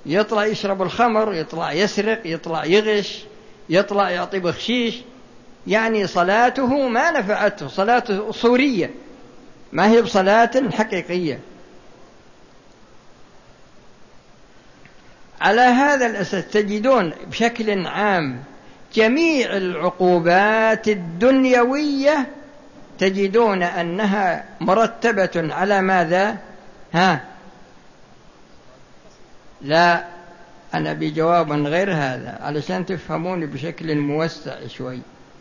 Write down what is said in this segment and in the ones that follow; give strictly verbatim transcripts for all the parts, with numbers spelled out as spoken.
يطلع يشرب الخمر، يطلع يسرق، يطلع يغش، يطلع يعطي بخشيش. يعني صلاته ما نفعته، صلاته صورية ما هي بصلاة حقيقية. على هذا الأساس تجدون بشكل عام جميع العقوبات الدنيوية تجدون أنها مرتبة على ماذا؟ ها لا، أنا بجواب غير هذا علشان تفهموني بشكل موسع شوي.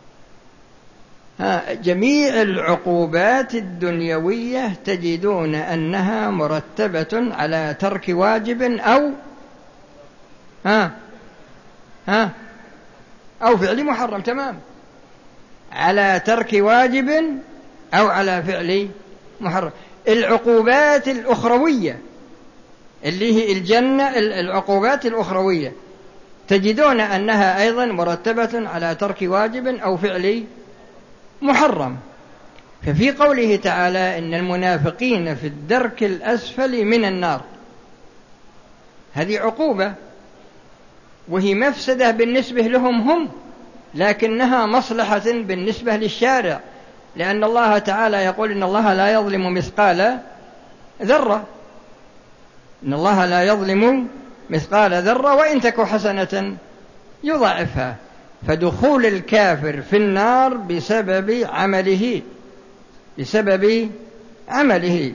ها جميع العقوبات الدنيوية تجدون أنها مرتبة على ترك واجب أو ها ها أو فعل محرم. تمام، على ترك واجب أو على فعل محرم. العقوبات الأخروية اللي هي الجنة، العقوبات الأخروية تجدون أنها أيضا مرتبة على ترك واجب أو فعل محرم. ففي قوله تعالى إن المنافقين في الدرك الأسفل من النار، هذه عقوبة وهي مفسدة بالنسبة لهم هم، لكنها مصلحة بالنسبة للشارع، لأن الله تعالى يقول إن الله لا يظلم مثقال ذرة، إن الله لا يظلم مثقال ذرة وإن تك حسنة يضاعفها. فدخول الكافر في النار بسبب عمله، بسبب عمله.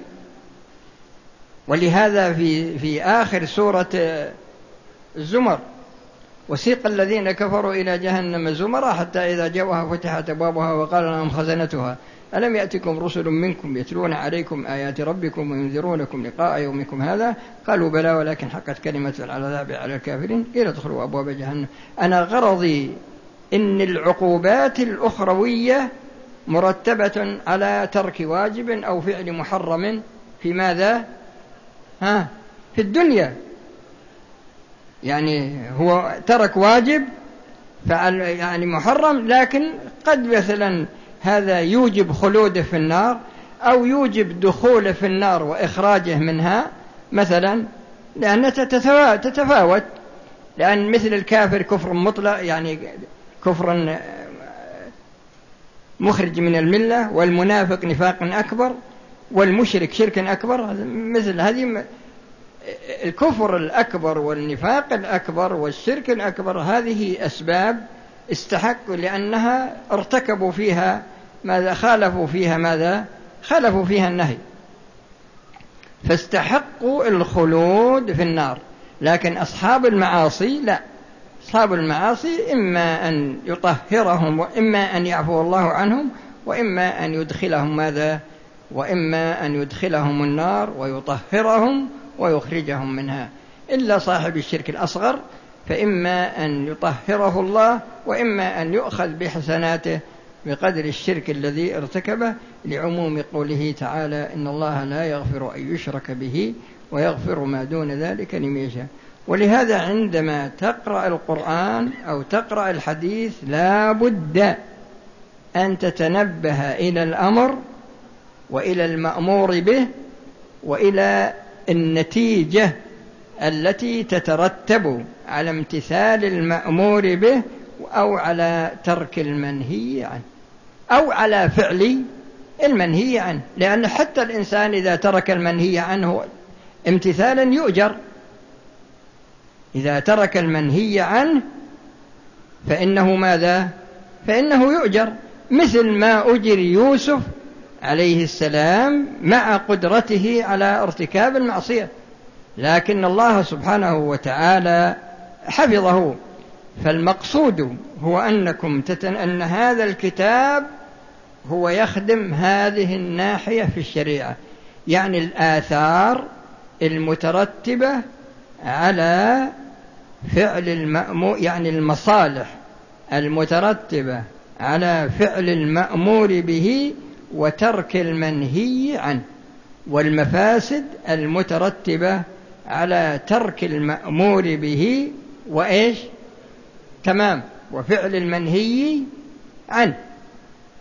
ولهذا في في آخر سورة الزمر وسيق الذين كفروا إلى جهنم زمرا حتى إذا جاءوها فتحت أبوابها وقال لهم خزنتها ألم يأتكم رسل منكم يتلون عليكم آيات ربكم وينذرونكم لقاء يومكم هذا قالوا بلى ولكن حقت كلمة العذاب على الكافرين قيل ادخلوا أبواب جهنم. أنا غرضي إن العقوبات الأخروية مرتبة على ترك واجب أو فعل محرم في ماذا؟ ها في الدنيا. يعني هو ترك واجب فعل يعني محرم، لكن قد مثلا هذا يوجب خلوده في النار أو يوجب دخوله في النار وإخراجه منها مثلا، لأنها تتفاوت. لأن مثل الكافر كفر مطلق يعني كفر مخرج من الملة، والمنافق نفاق أكبر، والمشرك شرك أكبر. مثل هذه الكفر الأكبر والنفاق الأكبر والشرك الأكبر هذه أسباب استحقوا لأنها ارتكبوا فيها ماذا؟ خالفوا فيها ماذا؟ خالفوا فيها النهي، فاستحقوا الخلود في النار. لكن أصحاب المعاصي لا، أصحاب المعاصي إما أن يطهرهم وإما أن يعفو الله عنهم وإما أن يدخلهم ماذا؟ وإما أن يدخلهم النار ويطهرهم ويخرجهم منها. إلا صاحب الشرك الأصغر فإما أن يطهره الله وإما أن يؤخذ بحسناته بقدر الشرك الذي ارتكبه، لعموم قوله تعالى إن الله لا يغفر أن يشرك به ويغفر ما دون ذلك لمن يشاء. ولهذا عندما تقرأ القرآن أو تقرأ الحديث لا بد أن تتنبه إلى الأمر وإلى المأمور به وإلى النتيجة التي تترتب على امتثال المأمور به أو على ترك المنهي عنه أو على فعل المنهي عنه. لأن حتى الإنسان إذا ترك المنهي عنه امتثالا يؤجر، إذا ترك المنهي عنه فإنه ماذا؟ فإنه يؤجر، مثل ما أجر يوسف عليه السلام مع قدرته على ارتكاب المعصية، لكن الله سبحانه وتعالى حفظه. فالمقصود هو أنكم تتن... أن هذا الكتاب هو يخدم هذه الناحية في الشريعة، يعني الآثار المترتبة على فعل المأمور، يعني المصالح المترتبة على فعل المأمور به وترك المنهي عنه، والمفاسد المترتبة على ترك المأمور به وإيش؟ تمام، وفعل المنهي عنه.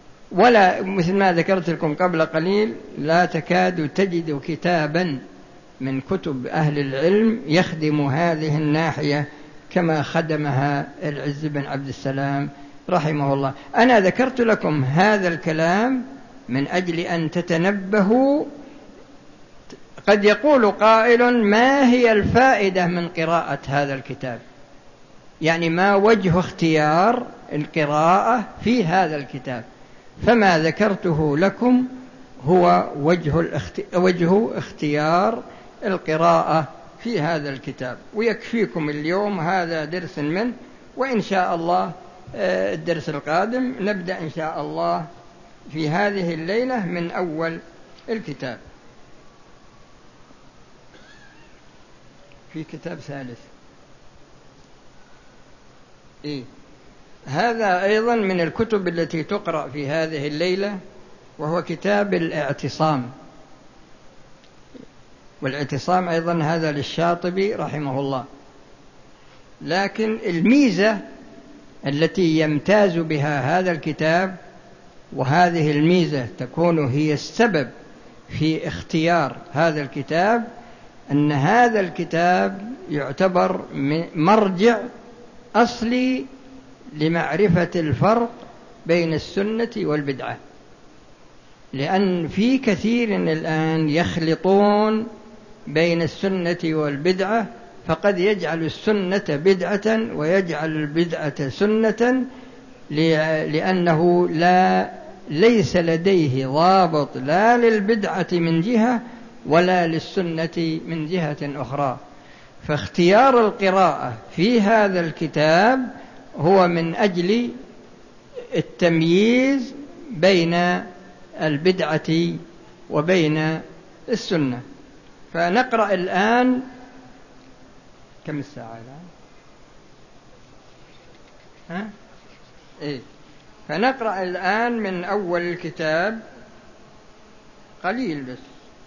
ولا مثل ما ذكرت لكم قبل قليل لا تكاد تجد كتابا من كتب أهل العلم يخدم هذه الناحية كما خدمها العز بن عبد السلام رحمه الله. أنا ذكرت لكم هذا الكلام من أجل أن تتنبهوا. قد يقول قائل: ما هي الفائدة من قراءة هذا الكتاب؟ يعني ما وجه اختيار القراءة في هذا الكتاب؟ فما ذكرته لكم هو وجه, الاخت... وجه اختيار القراءة في هذا الكتاب، ويكفيكم اليوم هذا درس منه. وإن شاء الله الدرس القادم نبدأ إن شاء الله في هذه الليلة من أول الكتاب. في كتاب ثالث إيه؟ هذا أيضا من الكتب التي تقرأ في هذه الليلة، وهو كتاب الاعتصام. والاعتصام أيضا هذا للشاطبي رحمه الله. لكن الميزة التي يمتاز بها هذا الكتاب، وهذه الميزة تكون هي السبب في اختيار هذا الكتاب، أن هذا الكتاب يعتبر مرجع أصلي لمعرفة الفرق بين السنة والبدعة. لأن في كثير الآن يخلطون بين السنة والبدعة، فقد يجعل السنة بدعة ويجعل البدعة سنة، لأنه لا ليس لديه ضابط لا للبدعة من جهة ولا للسنة من جهة أخرى. فاختيار القراءة في هذا الكتاب هو من أجل التمييز بين البدعة وبين السنة. فنقرأ الآن كم الساعة الآن؟ ها؟ إيه؟ فنقرأ الآن من أول الكتاب قليل بس.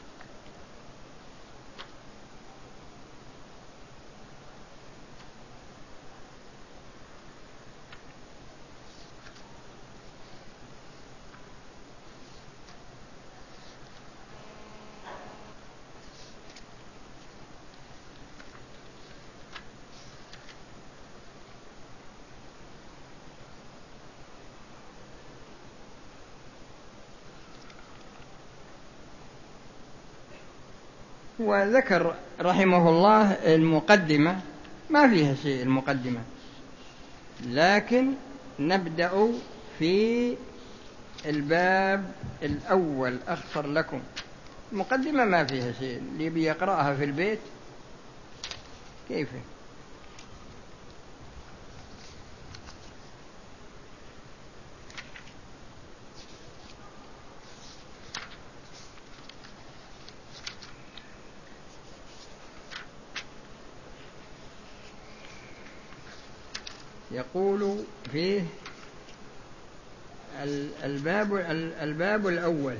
وذكر رحمه الله المقدمة، ما فيها شيء المقدمة، لكن نبدأ في الباب الأول. أخسر لكم المقدمة ما فيها شيء، اللي بيقرأها في البيت كيف. يقول فيه الباب الباب الأول: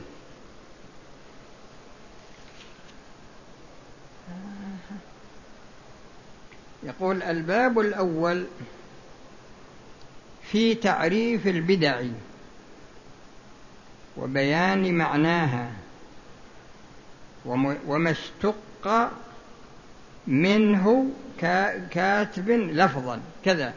يقول الباب الأول في تعريف البدع وبيان معناها وما اشتق منه كاتب لفظا كذا.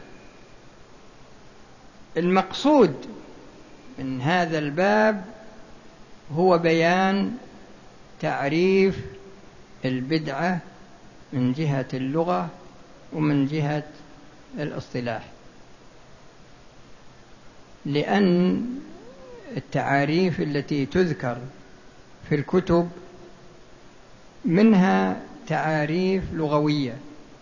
المقصود من هذا الباب هو بيان تعريف البدعة من جهة اللغة ومن جهة الاصطلاح، لأن التعاريف التي تذكر في الكتب منها تعاريف لغوية،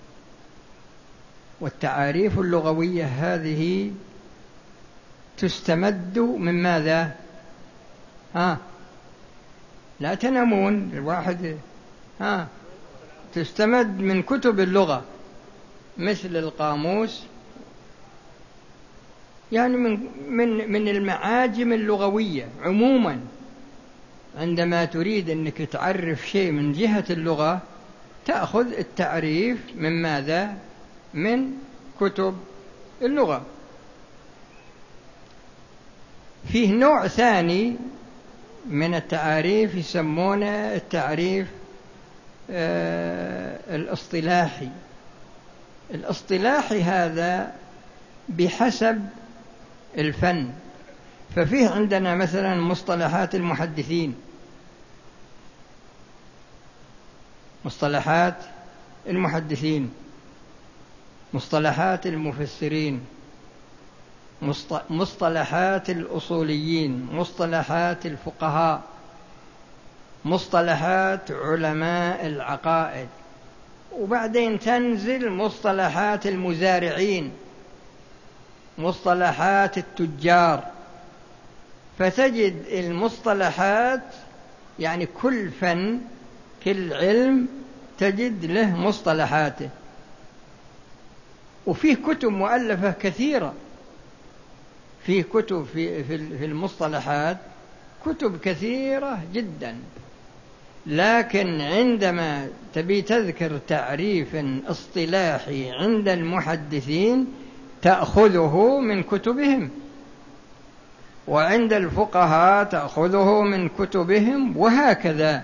والتعاريف اللغوية هذه تستمد من ماذا؟ ها لا تنامون الواحد. ها تستمد من كتب اللغة مثل القاموس، يعني من من من المعاجم اللغوية عموما. عندما تريد أنك تعرف شيء من جهة اللغة تأخذ التعريف من ماذا؟ من كتب اللغة. فيه نوع ثاني من التعاريف يسمونه التعريف الاصطلاحي. الاصطلاحي هذا بحسب الفن، ففيه عندنا مثلا مصطلحات المحدثين، مصطلحات المحدثين، مصطلحات المفسرين، مصطلحات الأصوليين، مصطلحات الفقهاء، مصطلحات علماء العقائد، وبعدين تنزل مصطلحات المزارعين، مصطلحات التجار. فتجد المصطلحات يعني كل فن كل علم تجد له مصطلحاته. وفيه كتب مؤلفة كثيرة، فيه كتب في في المصطلحات كتب كثيرة جدا، لكن عندما تبي تذكر تعريف اصطلاحي عند المحدثين تأخذه من كتبهم، وعند الفقهاء تأخذه من كتبهم، وهكذا.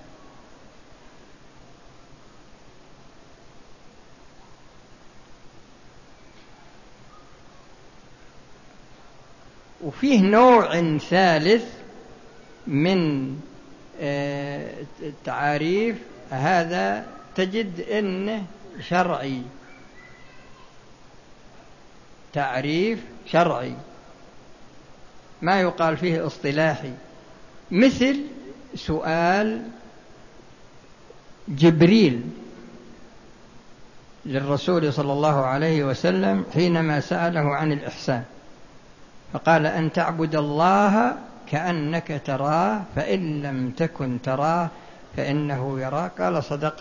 وفيه نوع ثالث من التعاريف، هذا تجد إنه شرعي، تعريف شرعي، ما يقال فيه اصطلاحي، مثل سؤال جبريل للرسول صلى الله عليه وسلم حينما سأله عن الإحسان، فقال: أن تعبد الله كأنك تراه فإن لم تكن تراه فإنه يراك. قال: صدقت.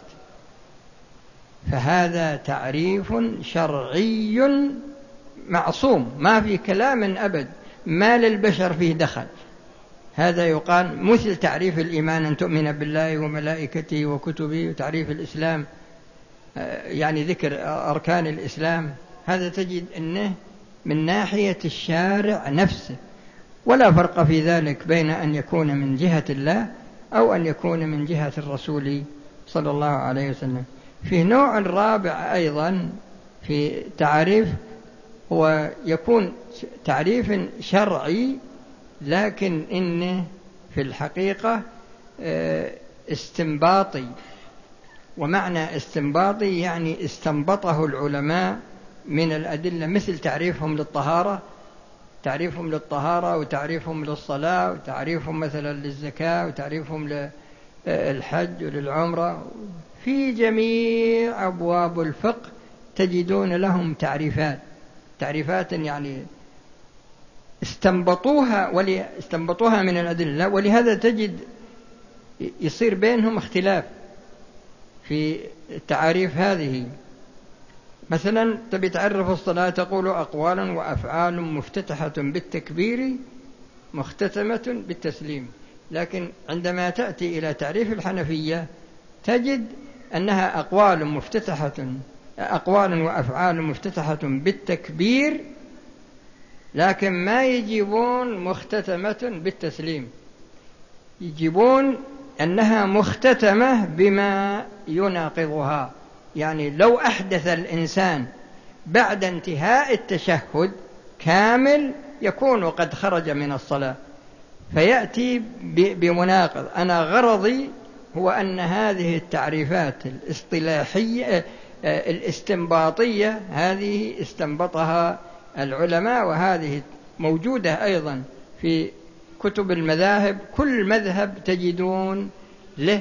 فهذا تعريف شرعي معصوم، ما في كلام أبد، ما للبشر فيه دخل. هذا يقال مثل تعريف الإيمان: أن تؤمن بالله وملائكته وكتبه. وتعريف الإسلام يعني ذكر أركان الإسلام، هذا تجد أنه من ناحية الشارع نفسه، ولا فرق في ذلك بين أن يكون من جهة الله أو أن يكون من جهة الرسول صلى الله عليه وسلم. فيه نوع رابع أيضا في تعريف، هو يكون تعريف شرعي لكن إنه في الحقيقة استنباطي. ومعنى استنباطي يعني استنبطه العلماء من الأدلة، مثل تعريفهم للطهارة، تعريفهم للطهارة وتعريفهم للصلاة وتعريفهم مثلا للزكاة وتعريفهم للحج وللعمرة. في جميع أبواب الفقه تجدون لهم تعريفات، تعريفات يعني استنبطوها ولي استنبطوها من الأدلة، ولهذا تجد يصير بينهم اختلاف في التعاريف هذه. مثلا تبي تعرف الصلاة تقول: أقوالا وأفعال مفتتحة بالتكبير مختتمة بالتسليم. لكن عندما تأتي إلى تعريف الحنفية تجد أنها أقوال مفتتحة أقوال وأفعال مفتتحة بالتكبير، لكن ما يجيبون مختتمة بالتسليم، يجيبون أنها مختتمة بما يناقضها. يعني لو أحدث الإنسان بعد انتهاء التشهد كامل يكون قد خرج من الصلاة، فيأتي بمناقض. أنا غرضي هو أن هذه التعريفات الاصطلاحية الاستنباطية هذه استنبطها العلماء، وهذه موجودة أيضا في كتب المذاهب. كل مذهب تجدون له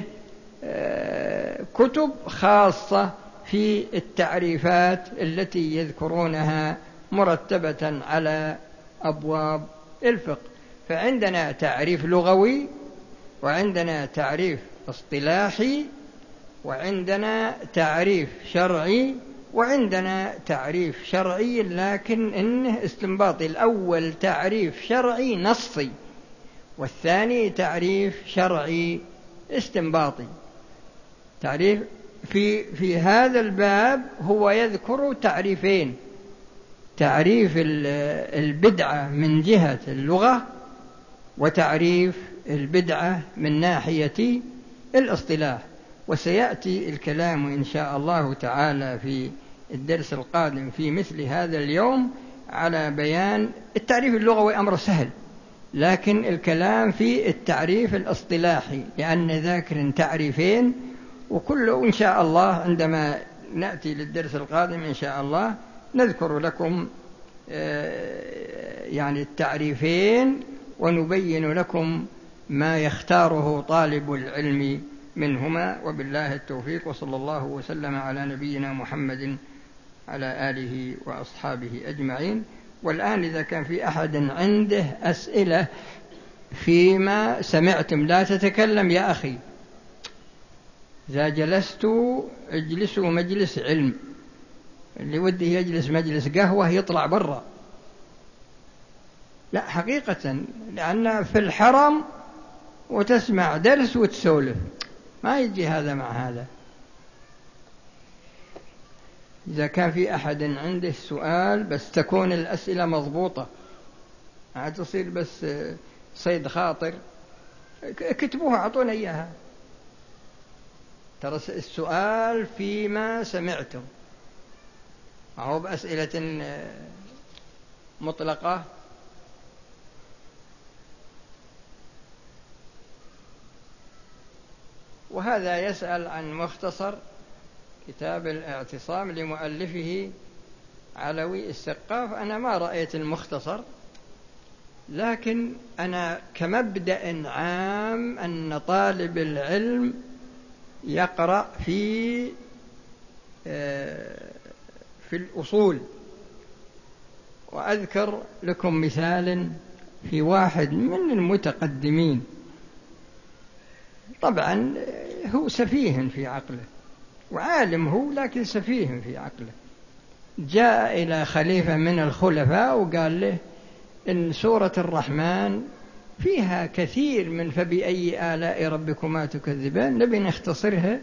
كتب خاصة في التعريفات التي يذكرونها مرتبة على أبواب الفقه. فعندنا تعريف لغوي، وعندنا تعريف اصطلاحي، وعندنا تعريف شرعي، وعندنا تعريف شرعي لكن إنه استنباطي. الأول تعريف شرعي نصي، والثاني تعريف شرعي استنباطي. تعريف في في هذا الباب هو يذكر تعريفين: تعريف البدعة من جهة اللغة، وتعريف البدعة من ناحية الاصطلاح. وسيأتي الكلام إن شاء الله تعالى في الدرس القادم في مثل هذا اليوم على بيان التعريف اللغوي. أمر سهل، لكن الكلام في التعريف الاصطلاحي، لأن ذاكر تعريفين، وكله إن شاء الله عندما نأتي للدرس القادم إن شاء الله نذكر لكم يعني التعريفين ونبين لكم ما يختاره طالب العلم منهما. وبالله التوفيق، وصلى الله وسلم على نبينا محمد على آله وأصحابه أجمعين. والآن إذا كان في أحد عنده أسئلة فيما سمعتم، لا تتكلم يا أخي، إذا جلست اجلسوا مجلس علم، اللي وده يجلس مجلس قهوة يطلع برا. لا حقيقة، لأن في الحرم وتسمع درس وتسولف، ما يجي هذا مع هذا. إذا كان في أحد عنده سؤال بس تكون الأسئلة مضبوطة، ما تصير بس صيد خاطر، كتبوها أعطونا إياها. ترى السؤال فيما سمعتم، ما هو بأسئلة مطلقة. وهذا يسأل عن مختصر كتاب الاعتصام لمؤلفه علوي السقاف. أنا ما رأيت المختصر، لكن أنا كمبدأ عام أن طالب العلم يقرأ في في الأصول. وأذكر لكم مثال في واحد من المتقدمين، طبعا هو سفيه في عقله وعالم هو، لكن سفيه في عقله. جاء إلى خليفة من الخلفاء وقال له إن سورة الرحمن فيها كثير من فبأي آلاء ربكما تكذبان، نبي نختصرها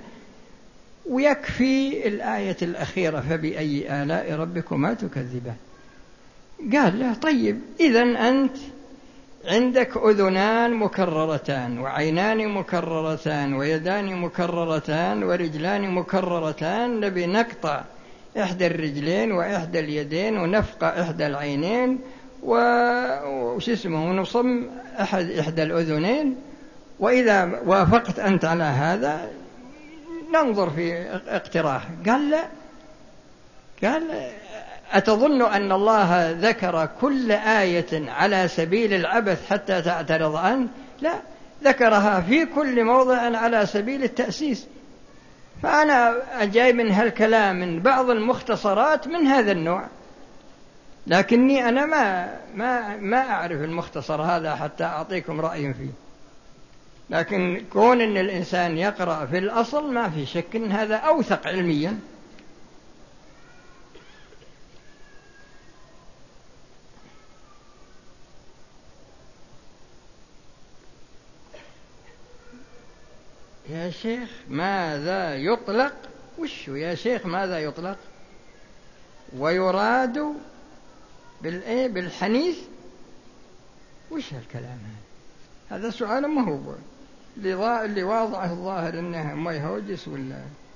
ويكفي الآية الأخيرة فبأي آلاء ربكما تكذبان. قال له طيب، إذن أنت عندك أذنان مكررتان وعينان مكررتان ويدان مكررتان ورجلان مكررتان، نبي نقطع إحدى الرجلين وإحدى اليدين ونفقع إحدى العينين وش اسمه ونصم أحد إحدى الأذنين، وإذا وافقت أنت على هذا ننظر في اقتراح. قال لا، قال أتظن أن الله ذكر كل آية على سبيل العبث حتى تعترض عنه؟ لا، ذكرها في كل موضع على سبيل التأسيس. فأنا أجاي من هالكلام من بعض المختصرات من هذا النوع، لكني أنا ما ما ما أعرف المختصر هذا حتى أعطيكم رأي فيه. لكن كون أن الإنسان يقرأ في الأصل ما في شك أن هذا أوثق علميا. يا شيخ ماذا يطلق؟ وش يا شيخ ماذا يطلق ويراد بالإيه بالحنيث؟ وش هالكلام هذا؟ هذا سؤال ما هو اللي واضعه الظاهر انه ما يهوجس ولا.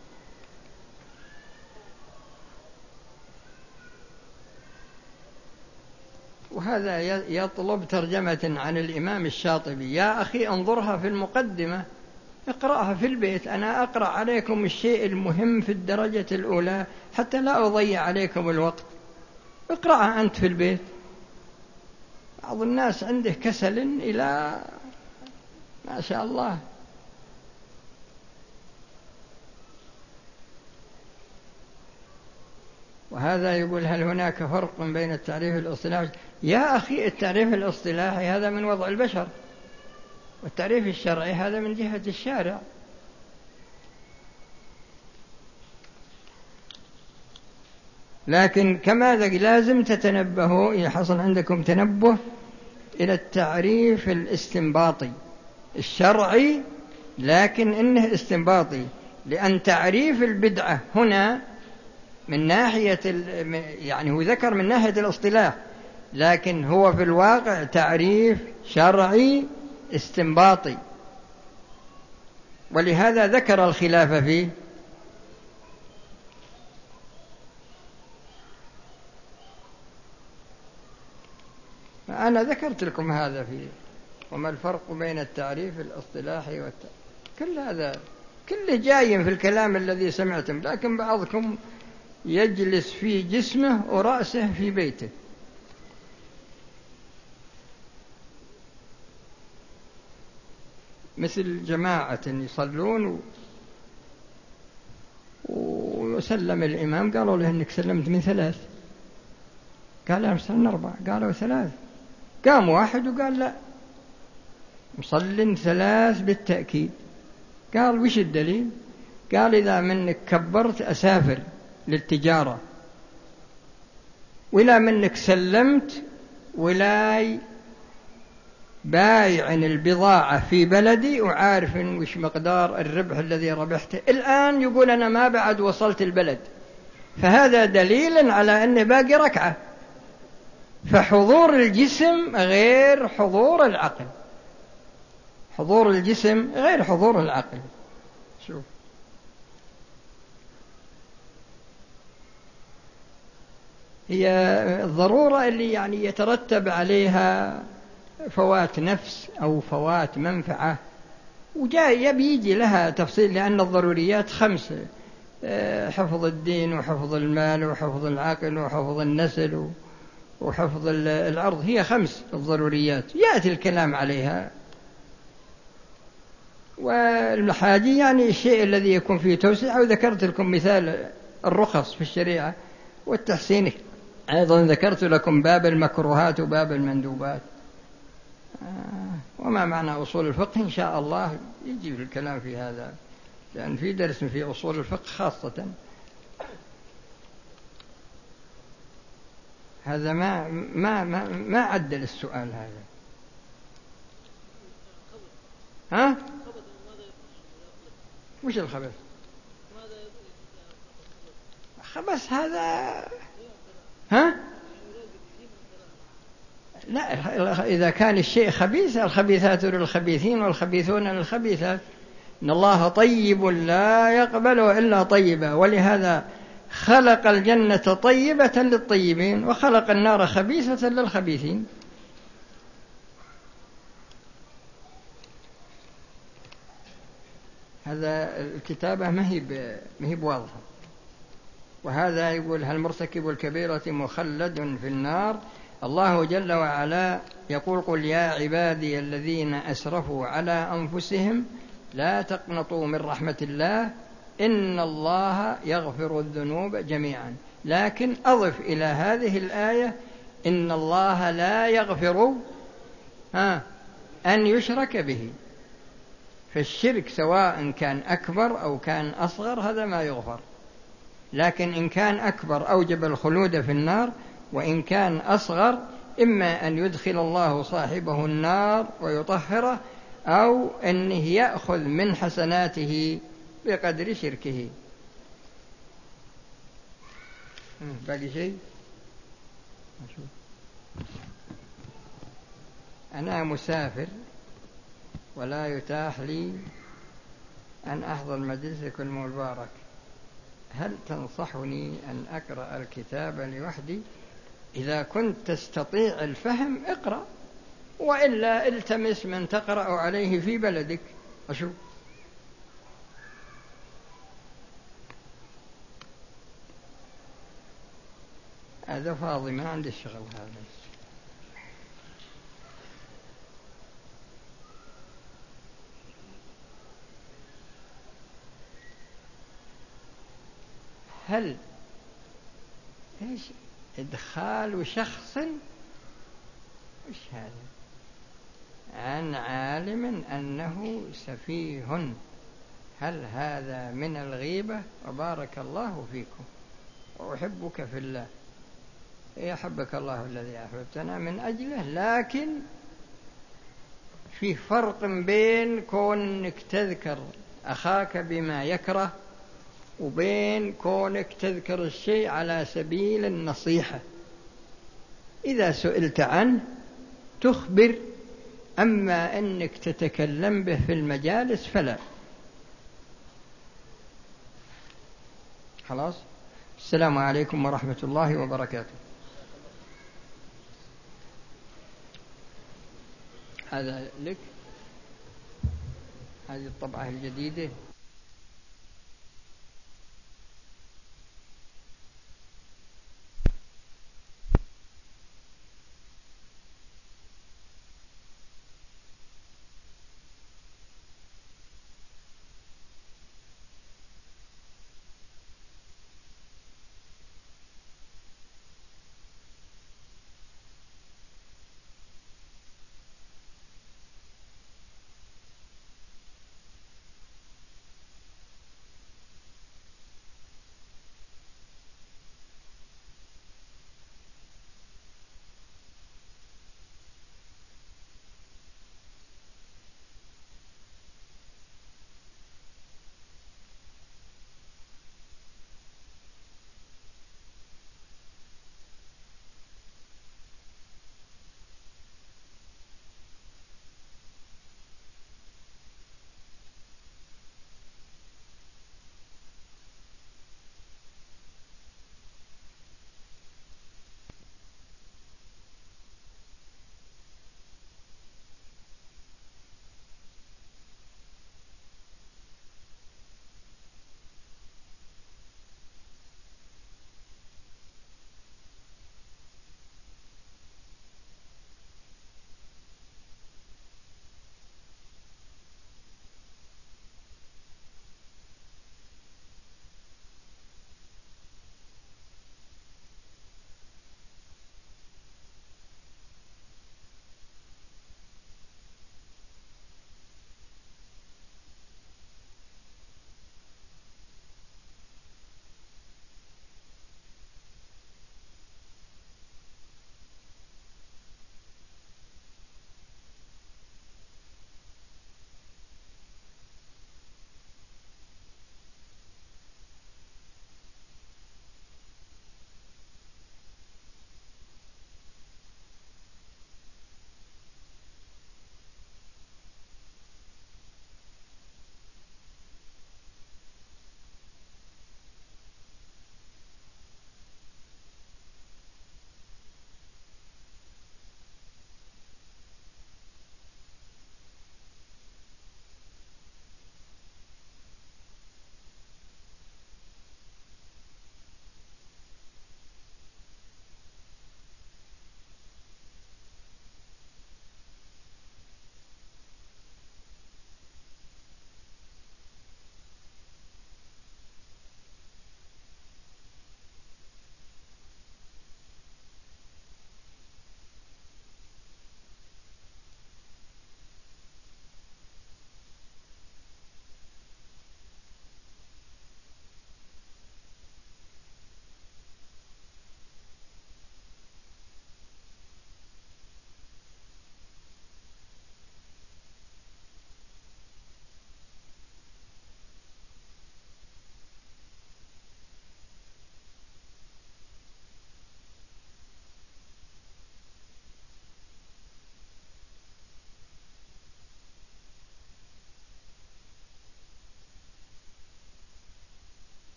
وهذا يطلب ترجمة عن الإمام الشاطبي. يا أخي انظرها في المقدمة، اقرأها في البيت. أنا أقرأ عليكم الشيء المهم في الدرجة الأولى حتى لا أضيع عليكم الوقت. اقرأها أنت في البيت. بعض الناس عنده كسل إلى ما شاء الله. وهذا يقول هل هناك فرق بين التعريف الاصطلاحي؟ يا أخي التعريف الاصطلاحي هذا من وضع البشر، والتعريف الشرعي هذا من جهة الشارع. لكن كما لازم تتنبهوا، يحصل عندكم تنبه إلى التعريف الاستنباطي الشرعي، لكن إنه استنباطي، لأن تعريف البدعة هنا من ناحية يعني هو ذكر من ناحية الاصطلاح، لكن هو في الواقع تعريف شرعي استنباطي. ولهذا ذكر الخلاف فيه. أنا ذكرت لكم هذا فيه، وما الفرق بين التعريف الاصطلاحي والتعريف، كل هذا كله جاي في الكلام الذي سمعتم، لكن بعضكم يجلس في جسمه ورأسه في بيته. مثل جماعة يصلون وسلم الإمام، قالوا له إنك سلمت من ثلاث، قال أنا سلمت أربع، قالوا ثلاث، قام واحد وقال لا مصل ثلاث بالتأكيد. قال وش الدليل؟ قال إذا منك كبرت أسافر للتجارة، ولا منك سلمت ولاي بايع البضاعة في بلدي وعارف وش مقدار الربح الذي ربحته، الآن يقول أنا ما بعد وصلت البلد، فهذا دليل على أنه باقي ركعة. فحضور الجسم غير حضور العقل، حضور الجسم غير حضور العقل. شوف هي الضرورة اللي يعني يترتب عليها فوات نفس أو فوات منفعة، وجاء يبي يجي لها تفصيل، لأن الضروريات خمسة: حفظ الدين وحفظ المال وحفظ العقل وحفظ النسل وحفظ العرض، هي خمس الضروريات يأتي الكلام عليها. والحاجي يعني الشيء الذي يكون فيه توسعة، وذكرت لكم مثال الرخص في الشريعة والتحسين، أيضا ذكرت لكم باب المكروهات وباب المندوبات. وما معنى أصول الفقه إن شاء الله يجي في الكلام في هذا، لأن في درس في أصول الفقه خاصة. هذا ما ما ما, ما عدل السؤال هذا. ها؟ وش الخبث؟ خبث هذا ها؟ لا، إذا كان الشيء خبيث، الخبيثات للخبيثين والخبيثون للخبيثات. إن الله طيب لا يقبل إلا طيبا، ولهذا خلق الجنة طيبة للطيبين وخلق النار خبيثة للخبيثين. هذا الكتابة ما هي بواضحة. وهذا يقول هل مرتكب الكبيرة مخلد في النار؟ الله جل وعلا يقول قل يا عبادي الذين أسرفوا على أنفسهم لا تقنطوا من رحمة الله إن الله يغفر الذنوب جميعا. لكن أضف إلى هذه الآية إن الله لا يغفر ها أن يشرك به. فالشرك سواء كان أكبر أو كان أصغر هذا ما يغفر، لكن إن كان أكبر أوجب الخلود في النار، وإن كان أصغر إما أن يدخل الله صاحبه النار ويطهره، أو أنه يأخذ من حسناته بقدر شركه. باقي شيء؟ أنا مسافر ولا يتاح لي أن أحضر مجلسكم المبارك، هل تنصحني أن أقرأ الكتاب لوحدي؟ إذا كنت تستطيع الفهم اقرأ، وإلا التمس من تقرأ عليه في بلدك. أشوف هذا فاضي، ما عندي الشغل هذا. هل إيش إدخال شخص إيش هذا عن عالم أنه سفيه، هل هذا من الغيبة؟ وبارك الله فيكم وأحبك في الله. يحبك الله الذي أحببتنا من أجله، لكن في فرق بين كونك تذكر أخاك بما يكره وبين كونك تذكر الشيء على سبيل النصيحة. إذا سئلت عنه تخبر، أما أنك تتكلم به في المجالس فلا. خلاص. السلام عليكم ورحمة الله وبركاته. هذا لك، هذه الطبعة الجديدة.